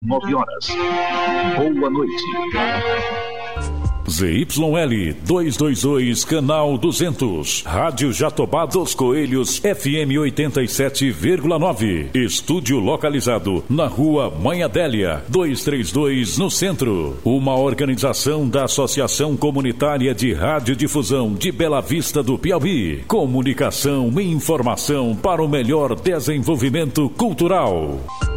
9 horas. Boa noite. ZYL 222, canal 200, Rádio Jatobá dos Coelhos, FM 87,9. Estúdio localizado na Rua Mãe Adélia, 232, no centro. Uma organização da Associação Comunitária de Radiodifusão de Bela Vista do Piauí. Comunicação e informação para o melhor desenvolvimento cultural.